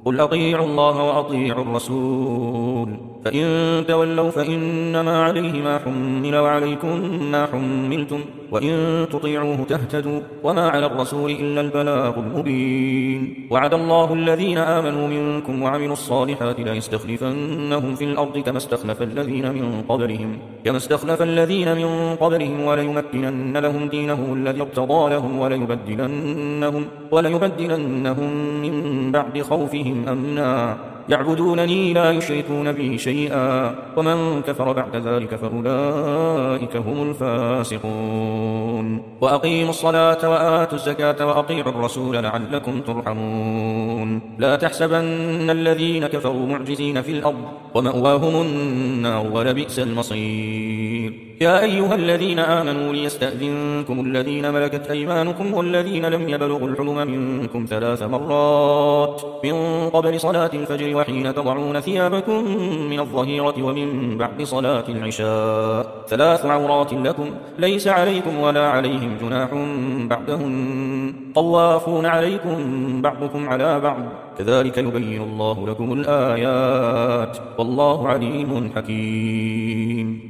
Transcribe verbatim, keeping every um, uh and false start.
قل أطيعوا الله وأطيعوا الرسول فإن تولوا فإنما عليه ما حمل وعليكم ما حملتم وإن تطيعوه تهتدوا وما على الرسول إلا البلاغ المبين. وعد الله الذين آمنوا منكم وعملوا الصالحات ليستخلفنهم في الأرض كما استخلف الذين من قبلهم كما استخلف الذين من قبلهم وليمكنن لهم دينهم الذي ارتضى لهم وليبدلنهم وليبدلنهم من بعد خوفهم أمنا يعبدونني لا يشركون بي شيئا ومن كفر بعد ذلك فأولئك هم الفاسقون. وأقيموا الصلاة وآتوا الزكاة وأطيعوا الرسول لعلكم ترحمون. لا تحسبن الذين كفروا معجزين في الأرض ومأواهم النار ولبئس المصير. يا أيها الذين آمنوا ليستأذنكم الذين ملكت أيمانكم والذين لم يبلغوا الحلم منكم ثلاث مرات من قبل صلاة الفجر وحين تضعون ثيابكم من الظهيرة ومن بعد صلاة العشاء ثلاث عورات لكم ليس عليكم ولا عليهم جناح بعدهن طوافون عليكم بعضكم على بعض كذلك يبين الله لكم الآيات والله عليم حكيم.